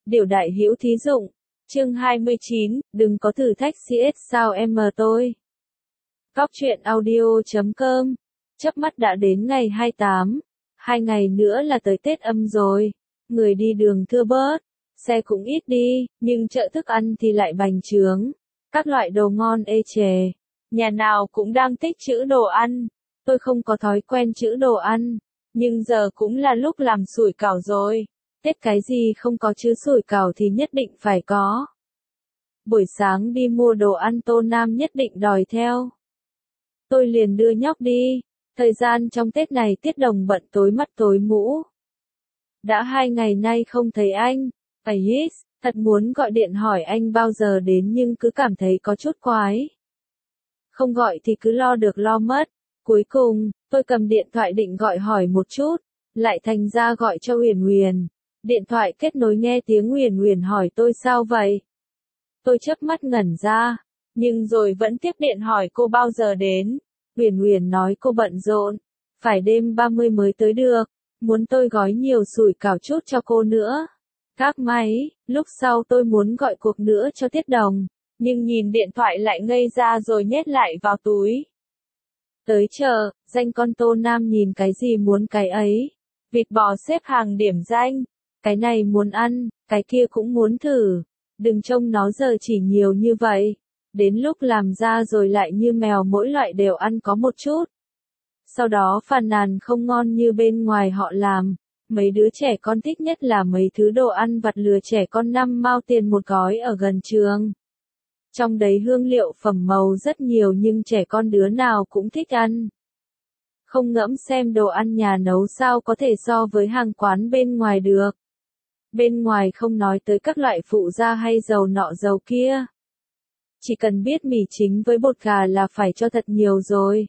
Điều đại hữu thí dụng. Chương 29, đừng có thử thách CS sao em tôi. Góc truyện audio.com. Chớp mắt đã đến ngày 28, 2 ngày nữa là tới Tết Âm rồi. Người đi đường thưa bớt, xe cũng ít đi, nhưng chợ thức ăn thì lại bành trướng. Các loại đồ ngon ê chề. Nhà nào cũng đang tích trữ đồ ăn. Tôi không có thói quen trữ đồ ăn, nhưng giờ cũng là lúc làm sủi cảo rồi. Tết cái gì không có chứ sủi cảo thì nhất định phải có. Buổi sáng đi mua đồ ăn Tô Nam nhất định đòi theo. Tôi liền đưa nhóc đi. Thời gian trong Tết này Tiết Đồng bận tối mắt tối mũ. Đã 2 ngày nay không thấy anh. Yes, thật muốn gọi điện hỏi anh bao giờ đến nhưng cứ cảm thấy có chút quái. Không gọi thì cứ lo được lo mất. Cuối cùng, tôi cầm điện thoại định gọi hỏi một chút, lại thành ra gọi cho Huyền Huyền. Điện thoại kết nối nghe tiếng Huyền Huyền hỏi tôi sao vậy. Tôi chớp mắt ngẩn ra, nhưng rồi vẫn tiếp điện hỏi cô bao giờ đến. Huyền Huyền nói cô bận rộn, phải đêm 30 mới tới được, muốn tôi gói nhiều sủi cảo chút cho cô nữa. Gác máy, lúc sau tôi muốn gọi cuộc nữa cho Tiết Đồng, nhưng nhìn điện thoại lại ngây ra rồi nhét lại vào túi. Tới chợ, danh con Tô Nam nhìn cái gì muốn cái ấy. Vịt bò xếp hàng điểm danh. Cái này muốn ăn, cái kia cũng muốn thử. Đừng trông nó giờ chỉ nhiều như vậy. Đến lúc làm ra rồi lại như mèo mỗi loại đều ăn có một chút. Sau đó phàn nàn không ngon như bên ngoài họ làm. Mấy đứa trẻ con thích nhất là mấy thứ đồ ăn vặt lừa trẻ con 5 mao tiền một gói ở gần trường. Trong đấy hương liệu phẩm màu rất nhiều nhưng trẻ con đứa nào cũng thích ăn. Không ngẫm xem đồ ăn nhà nấu sao có thể so với hàng quán bên ngoài được. Bên ngoài không nói tới các loại phụ gia hay dầu nọ dầu kia. Chỉ cần biết mì chính với bột gà là phải cho thật nhiều rồi.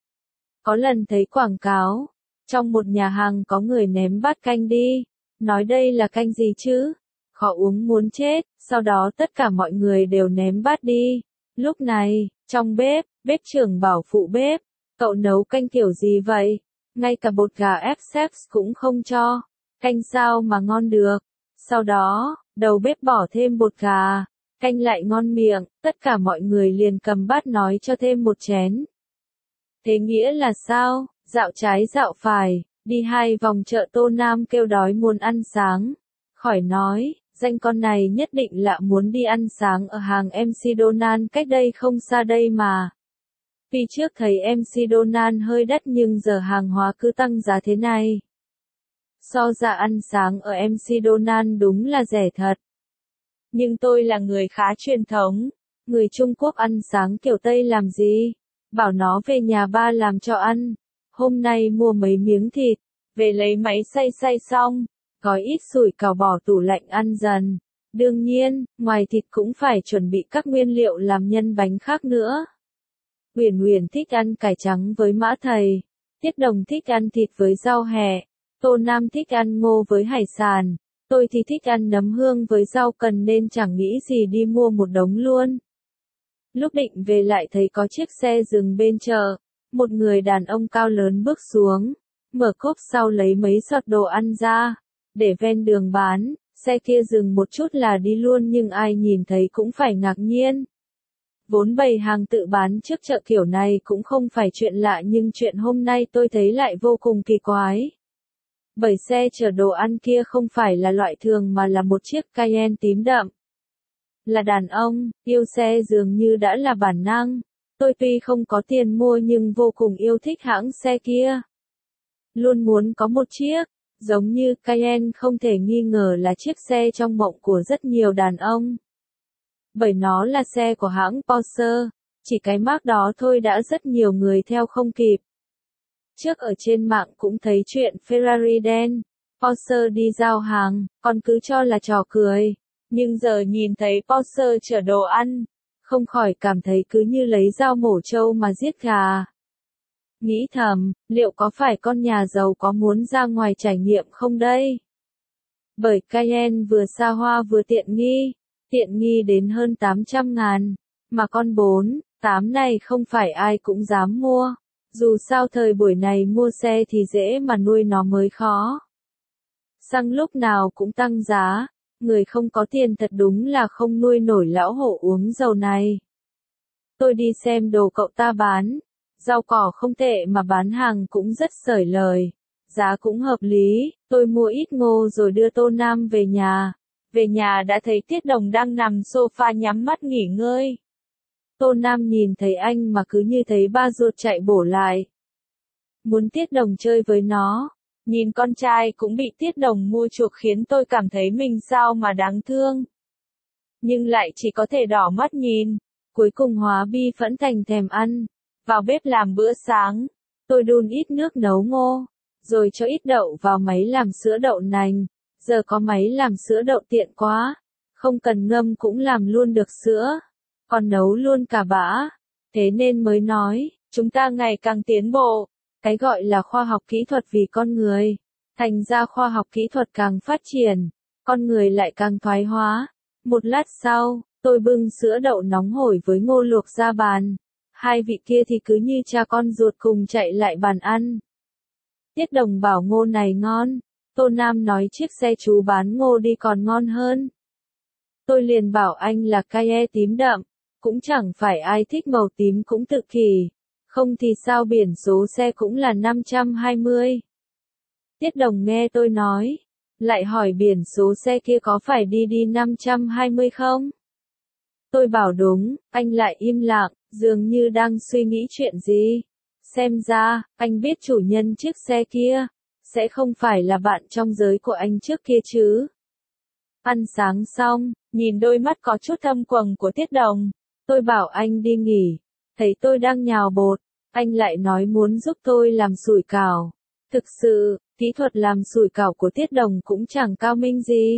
Có lần thấy quảng cáo, trong một nhà hàng có người ném bát canh đi, nói đây là canh gì chứ? Khó uống muốn chết, sau đó tất cả mọi người đều ném bát đi. Lúc này, trong bếp, bếp trưởng bảo phụ bếp, cậu nấu canh kiểu gì vậy? Ngay cả bột gà ép xếp cũng không cho, canh sao mà ngon được. Sau đó, đầu bếp bỏ thêm bột gà, canh lại ngon miệng, tất cả mọi người liền cầm bát nói cho thêm một chén. Thế nghĩa là sao? Dạo trái dạo phải, đi 2 vòng chợ Tô Nam kêu đói muốn ăn sáng. Khỏi nói, danh con này nhất định là muốn đi ăn sáng ở hàng MC Donan cách đây không xa đây mà. Vì trước thấy MC Donan hơi đắt nhưng giờ hàng hóa cứ tăng giá thế này. So ra ăn sáng ở MC Donan đúng là rẻ thật. Nhưng tôi là người khá truyền thống. Người Trung Quốc ăn sáng kiểu Tây làm gì? Bảo nó về nhà ba làm cho ăn. Hôm nay mua mấy miếng thịt, về lấy máy xay xong, gói ít sủi cảo bỏ tủ lạnh ăn dần. Đương nhiên, ngoài thịt cũng phải chuẩn bị các nguyên liệu làm nhân bánh khác nữa. Huyền Huyền thích ăn cải trắng với mã thầy, Tiết Đồng thích ăn thịt với rau hẹ, Tô Nam thích ăn ngô với hải sản, tôi thì thích ăn nấm hương với rau cần nên chẳng nghĩ gì đi mua một đống luôn. Lúc định về lại thấy có chiếc xe dừng bên chợ, một người đàn ông cao lớn bước xuống, mở cốp sau lấy mấy giọt đồ ăn ra, để ven đường bán, xe kia dừng một chút là đi luôn nhưng ai nhìn thấy cũng phải ngạc nhiên. Vốn bày hàng tự bán trước chợ kiểu này cũng không phải chuyện lạ nhưng chuyện hôm nay tôi thấy lại vô cùng kỳ quái. Bởi xe chở đồ ăn kia không phải là loại thường mà là một chiếc Cayenne tím đậm. Là đàn ông, yêu xe dường như đã là bản năng. Tôi tuy không có tiền mua nhưng vô cùng yêu thích hãng xe kia. Luôn muốn có một chiếc, giống như Cayenne không thể nghi ngờ là chiếc xe trong mộng của rất nhiều đàn ông. Bởi nó là xe của hãng Porsche, chỉ cái mác đó thôi đã rất nhiều người theo không kịp. Trước ở trên mạng cũng thấy chuyện Ferrari đen, Porsche đi giao hàng, còn cứ cho là trò cười. Nhưng giờ nhìn thấy Porsche chở đồ ăn, không khỏi cảm thấy cứ như lấy dao mổ trâu mà giết gà. Nghĩ thầm, liệu có phải con nhà giàu có muốn ra ngoài trải nghiệm không đây? Bởi Cayenne vừa xa hoa vừa tiện nghi đến hơn 800.000, mà con 4, 8 này không phải ai cũng dám mua. Dù sao thời buổi này mua xe thì dễ mà nuôi nó mới khó. Xăng lúc nào cũng tăng giá. người không có tiền thật đúng là không nuôi nổi lão hổ uống dầu này. Tôi đi xem đồ cậu ta bán, rau cỏ không tệ mà bán hàng cũng rất xởi lời, giá cũng hợp lý, tôi mua ít ngô rồi đưa Tô Nam về nhà. Về nhà đã thấy Tiết Đồng đang nằm sofa nhắm mắt nghỉ ngơi. Tô Nam nhìn thấy anh mà cứ như thấy ba ruột chạy bổ lại. Muốn Tiết Đồng chơi với nó. Nhìn con trai cũng bị Tiết Đồng mua chuộc khiến tôi cảm thấy mình sao mà đáng thương. Nhưng lại chỉ có thể đỏ mắt nhìn. Cuối cùng hóa bi phẫn thành thèm ăn. Vào bếp làm bữa sáng. Tôi đun ít nước nấu ngô. Rồi cho ít đậu vào máy làm sữa đậu nành. Giờ có máy làm sữa đậu tiện quá. Không cần ngâm cũng làm luôn được sữa. Còn nấu luôn cả bã. Thế nên mới nói, chúng ta ngày càng tiến bộ. Cái gọi là khoa học kỹ thuật vì con người. Thành ra khoa học kỹ thuật càng phát triển, con người lại càng thoái hóa. Một lát sau, tôi bưng sữa đậu nóng hổi với ngô luộc ra bàn. Hai vị kia thì cứ như cha con ruột cùng chạy lại bàn ăn. Tiết Đồng bảo ngô này ngon. Tô Nam nói chiếc xe chú bán ngô đi còn ngon hơn. Tôi liền bảo anh là cay tím đậm. Cũng chẳng phải ai thích màu tím cũng tự kỷ. Không thì sao biển số xe cũng là 520. Tiết Đồng nghe tôi nói. Lại hỏi biển số xe kia có phải đi 520 không? Tôi bảo đúng, anh lại im lặng, dường như đang suy nghĩ chuyện gì. Xem ra, anh biết chủ nhân chiếc xe kia. Sẽ không phải là bạn trong giới của anh trước kia chứ. Ăn sáng xong, nhìn đôi mắt có chút thâm quầng của Tiết Đồng. Tôi bảo anh đi nghỉ. Thấy tôi đang nhào bột. Anh lại nói muốn giúp tôi làm sủi cảo. Thực sự, kỹ thuật làm sủi cảo của Tiết Đồng cũng chẳng cao minh gì.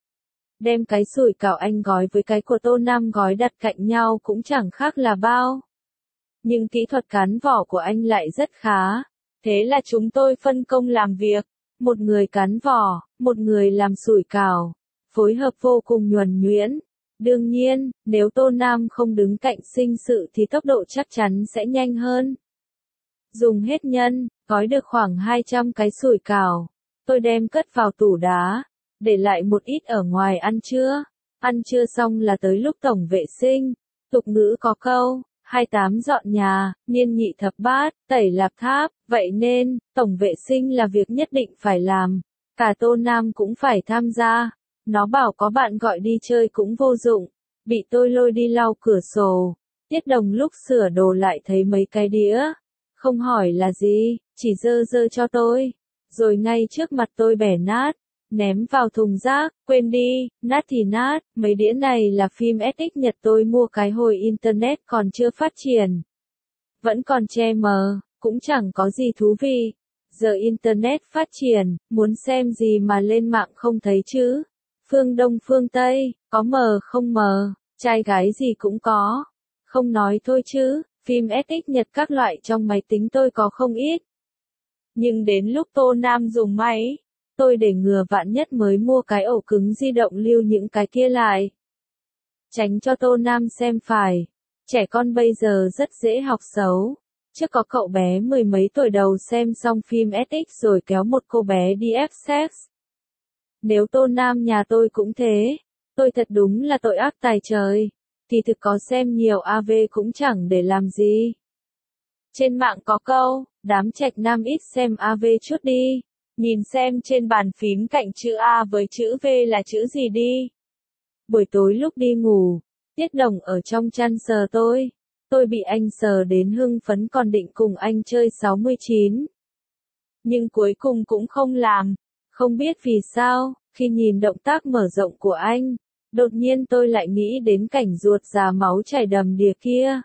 Đem cái sủi cảo anh gói với cái của Tô Nam gói đặt cạnh nhau cũng chẳng khác là bao. Nhưng kỹ thuật cán vỏ của anh lại rất khá. Thế là chúng tôi phân công làm việc. Một người cán vỏ, một người làm sủi cảo. Phối hợp vô cùng nhuần nhuyễn. Đương nhiên, nếu Tô Nam không đứng cạnh sinh sự thì tốc độ chắc chắn sẽ nhanh hơn. Dùng hết nhân, gói được khoảng 200 cái sủi cảo. Tôi đem cất vào tủ đá, để lại một ít ở ngoài ăn trưa. Ăn trưa xong là tới lúc tổng vệ sinh. Tục ngữ có câu, 28 dọn nhà, niên nhị thập bát, tẩy lạp tháp, vậy nên, tổng vệ sinh là việc nhất định phải làm. Cả Tô Nam cũng phải tham gia. Nó bảo có bạn gọi đi chơi cũng vô dụng. Bị tôi lôi đi lau cửa sổ. Tiết Đồng lúc sửa đồ lại thấy mấy cái đĩa. Không hỏi là gì, chỉ dơ dơ cho tôi. Rồi ngay trước mặt tôi bẻ nát. Ném vào thùng rác, quên đi, nát thì nát. Mấy đĩa này là phim SX Nhật tôi mua cái hồi Internet còn chưa phát triển. Vẫn còn che mờ, cũng chẳng có gì thú vị. Giờ Internet phát triển, muốn xem gì mà lên mạng không thấy chứ. Phương Đông phương Tây, có mờ không mờ, trai gái gì cũng có. Không nói thôi chứ, phim SX Nhật các loại trong máy tính tôi có không ít. Nhưng đến lúc Tô Nam dùng máy, tôi để ngừa vạn nhất mới mua cái ổ cứng di động lưu những cái kia lại. Tránh cho Tô Nam xem phải. Trẻ con bây giờ rất dễ học xấu. Trước có cậu bé mười mấy tuổi đầu xem xong phim SX rồi kéo một cô bé đi ép sex. Nếu Tô Nam nhà tôi cũng thế, tôi thật đúng là tội ác tài trời. Thì thực có xem nhiều AV cũng chẳng để làm gì. Trên mạng có câu, đám trạch nam ít xem AV chút đi. Nhìn xem trên bàn phím cạnh chữ A với chữ V là chữ gì đi. Buổi tối lúc đi ngủ, Tiết Đồng ở trong chăn sờ tôi. Tôi bị anh sờ đến hưng phấn còn định cùng anh chơi 69. Nhưng cuối cùng cũng không làm. Không biết vì sao, khi nhìn động tác mở rộng của anh, đột nhiên tôi lại nghĩ đến cảnh ruột già máu chảy đầm đìa kia.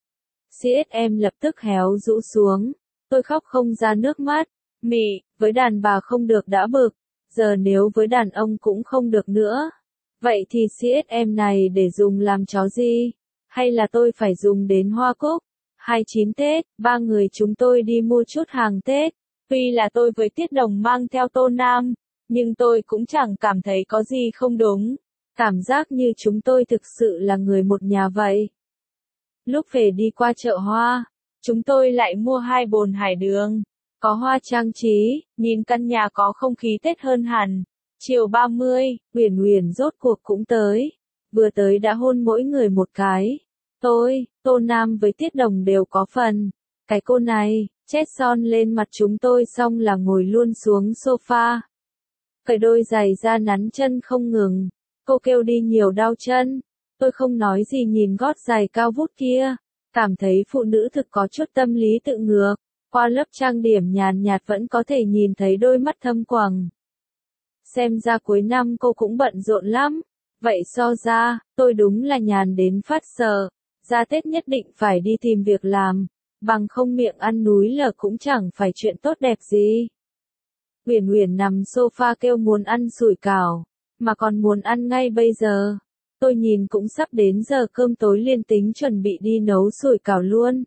CSM lập tức héo rũ xuống. Tôi khóc không ra nước mắt. Mị, với đàn bà không được đã bực. Giờ nếu với đàn ông cũng không được nữa. Vậy thì CSM này để dùng làm chó gì? Hay là tôi phải dùng đến hoa cúc? 29 Tết, ba người chúng tôi đi mua chút hàng Tết. Tuy là tôi với Tiết Đồng mang theo Tô Nam, nhưng tôi cũng chẳng cảm thấy có gì không đúng. Cảm giác như chúng tôi thực sự là người một nhà vậy. Lúc về đi qua chợ hoa, chúng tôi lại mua 2 bồn hải đường. Có hoa trang trí, nhìn căn nhà có không khí Tết hơn hẳn. Chiều 30, Uyển Uyển rốt cuộc cũng tới. Vừa tới đã hôn mỗi người một cái. Tôi, Tô Nam với Tiết Đồng đều có phần. Cái cô này, chét son lên mặt chúng tôi xong là ngồi luôn xuống sofa. Cởi đôi giày ra nắn chân không ngừng. Cô kêu đi nhiều đau chân. Tôi không nói gì nhìn gót giày cao vút kia. Cảm thấy phụ nữ thực có chút tâm lý tự ngược. Qua lớp trang điểm nhàn nhạt vẫn có thể nhìn thấy đôi mắt thâm quầng. Xem ra cuối năm cô cũng bận rộn lắm. Vậy so ra, tôi đúng là nhàn đến phát sợ. Ra Tết nhất định phải đi tìm việc làm. Bằng không miệng ăn núi lở cũng chẳng phải chuyện tốt đẹp gì. Uyển Uyển nằm sofa kêu muốn ăn sủi cảo. Mà còn muốn ăn ngay bây giờ. Tôi nhìn cũng sắp đến giờ cơm tối liền tính chuẩn bị đi nấu sủi cảo luôn.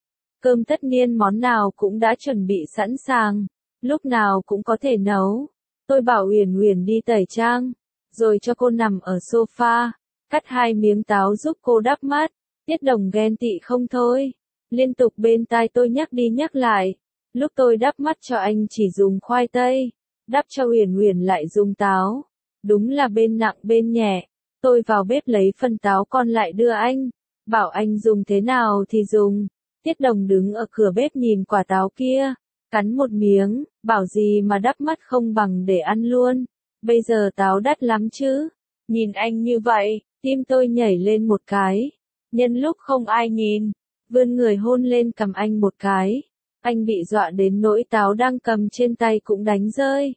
Cơm tất niên món nào cũng đã chuẩn bị sẵn sàng. Lúc nào cũng có thể nấu. Tôi bảo Uyển Uyển đi tẩy trang. Rồi cho cô nằm ở sofa. Cắt 2 miếng táo giúp cô đắp mắt. Tiết Đồng ghen tị không thôi. Liên tục bên tai tôi nhắc đi nhắc lại. Lúc tôi đắp mắt cho anh chỉ dùng khoai tây. Đắp cho Uyển Uyển lại dùng táo. Đúng là bên nặng bên nhẹ. Tôi vào bếp lấy phần táo còn lại đưa anh. Bảo anh dùng thế nào thì dùng. Tiết Đồng đứng ở cửa bếp nhìn quả táo kia. Cắn một miếng, bảo gì mà đắp mắt không bằng để ăn luôn. Bây giờ táo đắt lắm chứ. Nhìn anh như vậy, tim tôi nhảy lên một cái. Nhân lúc không ai nhìn, vươn người hôn lên cằm anh một cái. Anh bị dọa đến nỗi táo đang cầm trên tay cũng đánh rơi.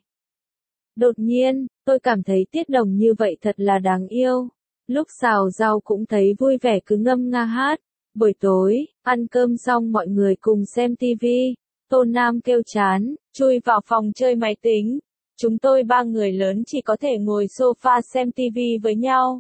Đột nhiên, tôi cảm thấy Tiết Đồng như vậy thật là đáng yêu. Lúc xào rau cũng thấy vui vẻ cứ ngâm nga hát. Buổi tối, ăn cơm xong mọi người cùng xem tivi. Tô Nam kêu chán, chui vào phòng chơi máy tính. Chúng tôi 3 người lớn chỉ có thể ngồi sofa xem tivi với nhau.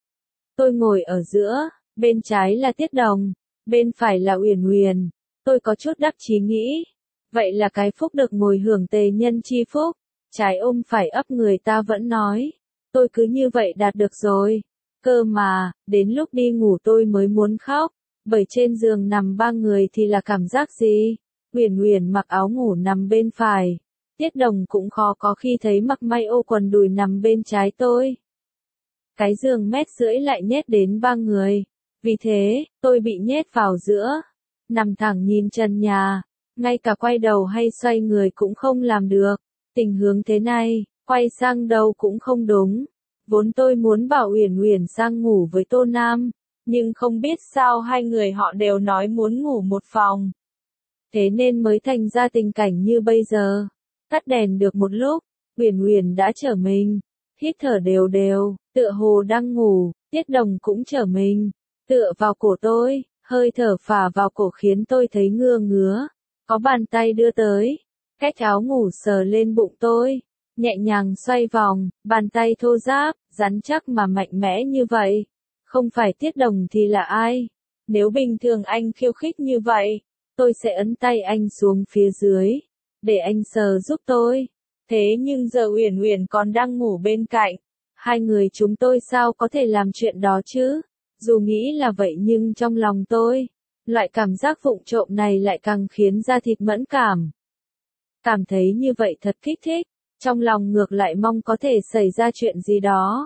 Tôi ngồi ở giữa, bên trái là Tiết Đồng, bên phải là Uyển Uyển. Tôi có chút đắc chí nghĩ. Vậy là cái phúc được ngồi hưởng tề nhân chi phúc. Trái ôm phải ấp người ta vẫn nói. Tôi cứ như vậy đạt được rồi. Cơ mà, đến lúc đi ngủ tôi mới muốn khóc. Bởi trên giường nằm 3 người thì là cảm giác gì? Uyển Uyển mặc áo ngủ nằm bên phải. Tiết Đồng cũng khó có khi thấy mặc may ô quần đùi nằm bên trái tôi. Cái giường 1,5 mét lại nhét đến 3 người. Vì thế, tôi bị nhét vào giữa. Nằm thẳng nhìn trần nhà. Ngay cả quay đầu hay xoay người cũng không làm được. Tình huống thế này, quay sang đâu cũng không đúng. Vốn tôi muốn bảo Uyển Uyển sang ngủ với Tô Nam. Nhưng không biết sao 2 người họ đều nói muốn ngủ một phòng. Thế nên mới thành ra tình cảnh như bây giờ. Tắt đèn được một lúc, Uyển Uyển đã trở mình. Hít thở đều đều, tựa hồ đang ngủ. Tiết Đồng cũng trở mình. Tựa vào cổ tôi, hơi thở phả vào cổ khiến tôi thấy ngứa ngứa. Có bàn tay đưa tới. Cách áo ngủ sờ lên bụng tôi. Nhẹ nhàng xoay vòng, bàn tay thô ráp, rắn chắc mà mạnh mẽ như vậy. Không phải Tiết Đồng thì là ai? Nếu bình thường anh khiêu khích như vậy, tôi sẽ ấn tay anh xuống phía dưới, để anh sờ giúp tôi. Thế nhưng giờ Uyển Uyển còn đang ngủ bên cạnh. 2 người chúng tôi sao có thể làm chuyện đó chứ? Dù nghĩ là vậy nhưng trong lòng tôi, loại cảm giác vụng trộm này lại càng khiến da thịt mẫn cảm. Cảm thấy như vậy thật kích thích, trong lòng ngược lại mong có thể xảy ra chuyện gì đó.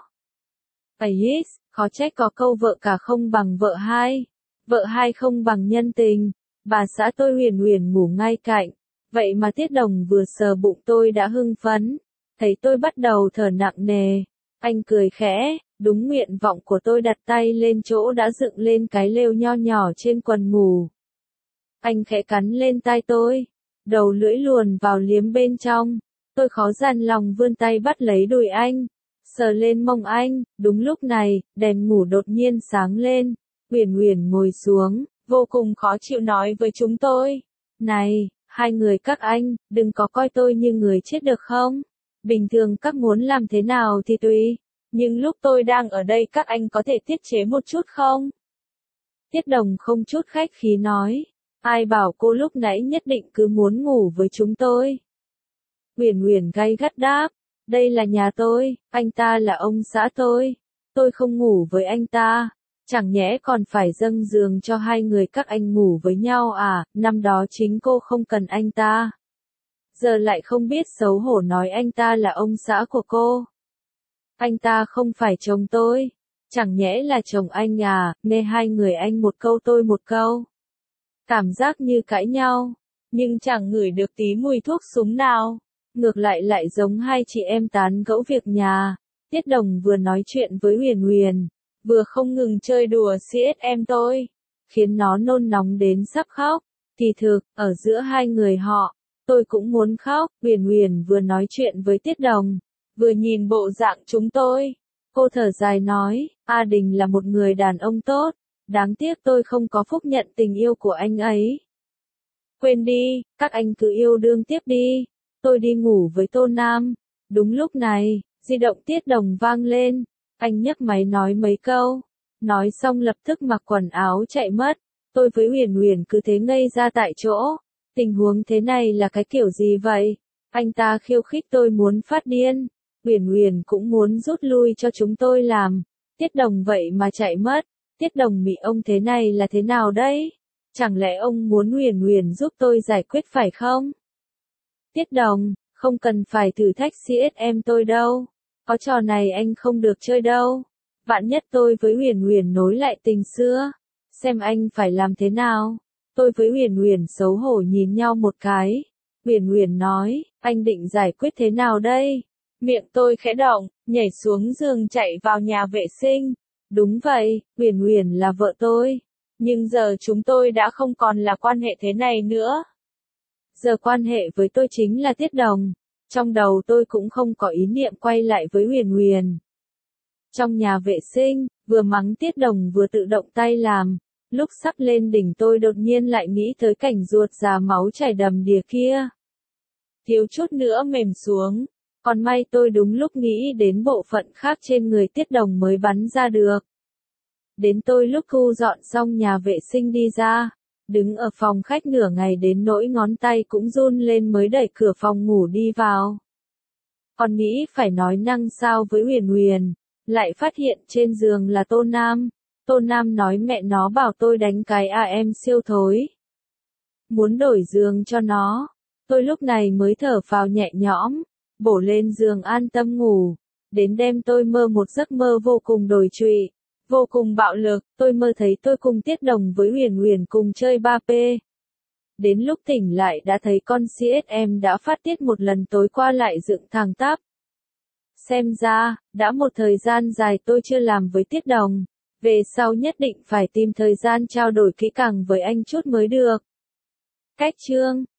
Yes, khó trách có câu vợ cả không bằng vợ hai. Vợ hai không bằng nhân tình. Bà xã tôi Uyển Uyển ngủ ngay cạnh. Vậy mà Tiết Đồng vừa sờ bụng tôi đã hưng phấn. Thấy tôi bắt đầu thở nặng nề. Anh cười khẽ, đúng nguyện vọng của tôi đặt tay lên chỗ đã dựng lên cái lều nho nhỏ trên quần ngủ. Anh khẽ cắn lên tai tôi. Đầu lưỡi luồn vào liếm bên trong. Tôi khó dằn lòng vươn tay bắt lấy đùi anh. Sờ lên mông anh, đúng lúc này, đèn ngủ đột nhiên sáng lên. Uyển Uyển ngồi xuống, vô cùng khó chịu nói với chúng tôi. Này, 2 người các anh, đừng có coi tôi như người chết được không? Bình thường các muốn làm thế nào thì tùy. Nhưng lúc tôi đang ở đây các anh có thể tiết chế một chút không? Tiết Đồng không chút khách khí nói. Ai bảo cô lúc nãy nhất định cứ muốn ngủ với chúng tôi? Uyển Uyển gay gắt đáp. Đây là nhà tôi, anh ta là ông xã tôi không ngủ với anh ta, chẳng nhẽ còn phải dâng giường cho 2 người các anh ngủ với nhau à, năm đó chính cô không cần anh ta. Giờ lại không biết xấu hổ nói anh ta là ông xã của cô. Anh ta không phải chồng tôi. Chẳng nhẽ là chồng anh à, nghe hai người anh một câu tôi một câu. Cảm giác như cãi nhau, nhưng chẳng ngửi được tí mùi thuốc súng nào. Ngược lại lại giống hai chị em tán gẫu việc nhà. Tiết Đồng vừa nói chuyện với Huyền Huyền, vừa không ngừng chơi đùa CSM tôi, khiến nó nôn nóng đến sắp khóc. Kỳ thực, ở giữa hai người họ, tôi cũng muốn khóc. Huyền Huyền vừa nói chuyện với Tiết Đồng, vừa nhìn bộ dạng chúng tôi. Cô thở dài nói, A Đình là một người đàn ông tốt, đáng tiếc tôi không có phúc nhận tình yêu của anh ấy. Quên đi, các anh cứ yêu đương tiếp đi, tôi đi ngủ với Tô Nam. Đúng lúc này, di động Tiết Đồng vang lên, anh nhấc máy nói mấy câu, nói xong lập tức mặc quần áo chạy mất. Tôi với Huyền Huyền cứ thế ngây ra tại chỗ, tình huống thế này là cái kiểu gì vậy? Anh ta khiêu khích tôi muốn phát điên, Huyền Huyền cũng muốn rút lui cho chúng tôi làm, Tiết Đồng vậy mà chạy mất. Tiết Đồng mị ông thế này là thế nào đấy? Chẳng lẽ ông muốn Huyền Huyền giúp tôi giải quyết phải không? Tiết Đồng, không cần phải thử thách CSM tôi đâu. Có trò này anh không được chơi đâu. Vạn nhất tôi với Huyền Huyền nối lại tình xưa. Xem anh phải làm thế nào. Tôi với Huyền Huyền xấu hổ nhìn nhau một cái. Huyền Huyền nói, anh định giải quyết thế nào đây? Miệng tôi khẽ động, nhảy xuống giường chạy vào nhà vệ sinh. Đúng vậy, Huyền Huyền là vợ tôi. Nhưng giờ chúng tôi đã không còn là quan hệ thế này nữa. Giờ quan hệ với tôi chính là Tiết Đồng. Trong đầu tôi cũng không có ý niệm quay lại với Huyền Huyền. Trong nhà vệ sinh, vừa mắng Tiết Đồng vừa tự động tay làm. Lúc sắp lên đỉnh tôi đột nhiên lại nghĩ tới cảnh ruột già máu chảy đầm đìa kia. Thiếu chút nữa mềm xuống. Còn may tôi đúng lúc nghĩ đến bộ phận khác trên người Tiết Đồng mới bắn ra được. Đến tôi lúc thu dọn xong nhà vệ sinh đi ra, đứng ở phòng khách nửa ngày đến nỗi ngón tay cũng run lên mới đẩy cửa phòng ngủ đi vào. Còn nghĩ phải nói năng sao với Huyền Huyền, lại phát hiện trên giường là Tô Nam. Tô Nam nói mẹ nó bảo tôi đánh cái em siêu thối. Muốn đổi giường cho nó. Tôi lúc này mới thở phào nhẹ nhõm, bổ lên giường an tâm ngủ. Đến đêm tôi mơ một giấc mơ vô cùng đồi trụy, vô cùng bạo lực. Tôi mơ thấy tôi cùng Tiết Đồng với Huyền Huyền cùng chơi 3P. Đến lúc tỉnh lại đã thấy con CSM đã phát tiết một lần tối qua lại dựng thẳng tắp. Xem ra, đã một thời gian dài tôi chưa làm với Tiết Đồng. Về sau nhất định phải tìm thời gian trao đổi kỹ càng với anh chút mới được. Cách chương